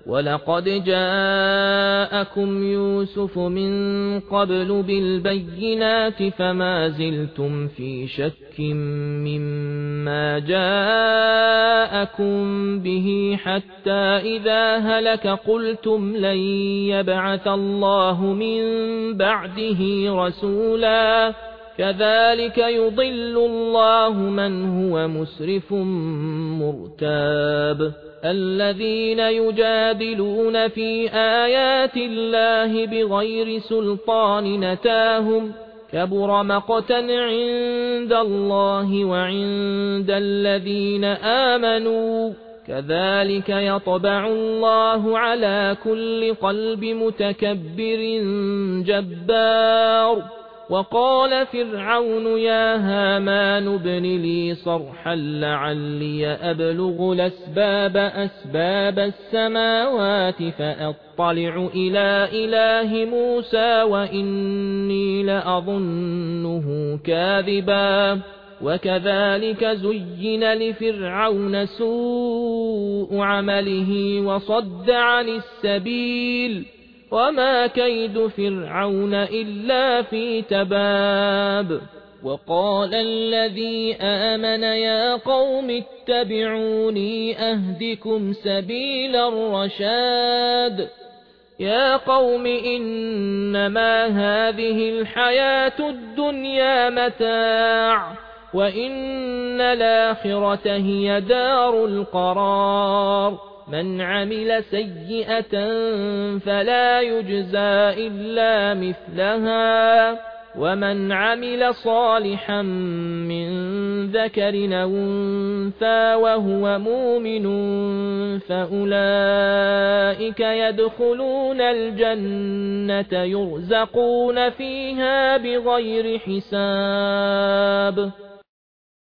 ولقد جاءكم يوسف من قبل بالبينات فما زلتم في شك مما جاءكم به حتى إذا هلك قلتم لن يبعث الله من بعده رسولا كذلك يضل الله من هو مسرف مرتاب الذين يجادلون في آيات الله بغير سلطان نتاهم كبر مقتا عند الله وعند الذين آمنوا كذلك يطبع الله على كل قلب متكبر جبار وقال فرعون يا هامان ابن لي صرحا لعلي أبلغ أسباب السماوات فأطلع إلى إله موسى وإني لأظنه كاذبا وكذلك زين لفرعون سوء عمله وصد عن السبيل وما كيد فرعون إلا في تباب وقال الذي آمن يا قوم اتبعوني أهدكم سبيل الرشاد يا قوم إنما هذه الحياة الدنيا متاع وإن الآخرة هي دار القرار من عمل سيئة فلا يجزى إلا مثلها ومن عمل صالحا من ذكر أو أنثى وهو مؤمن فأولئك يدخلون الجنة يرزقون فيها بغير حساب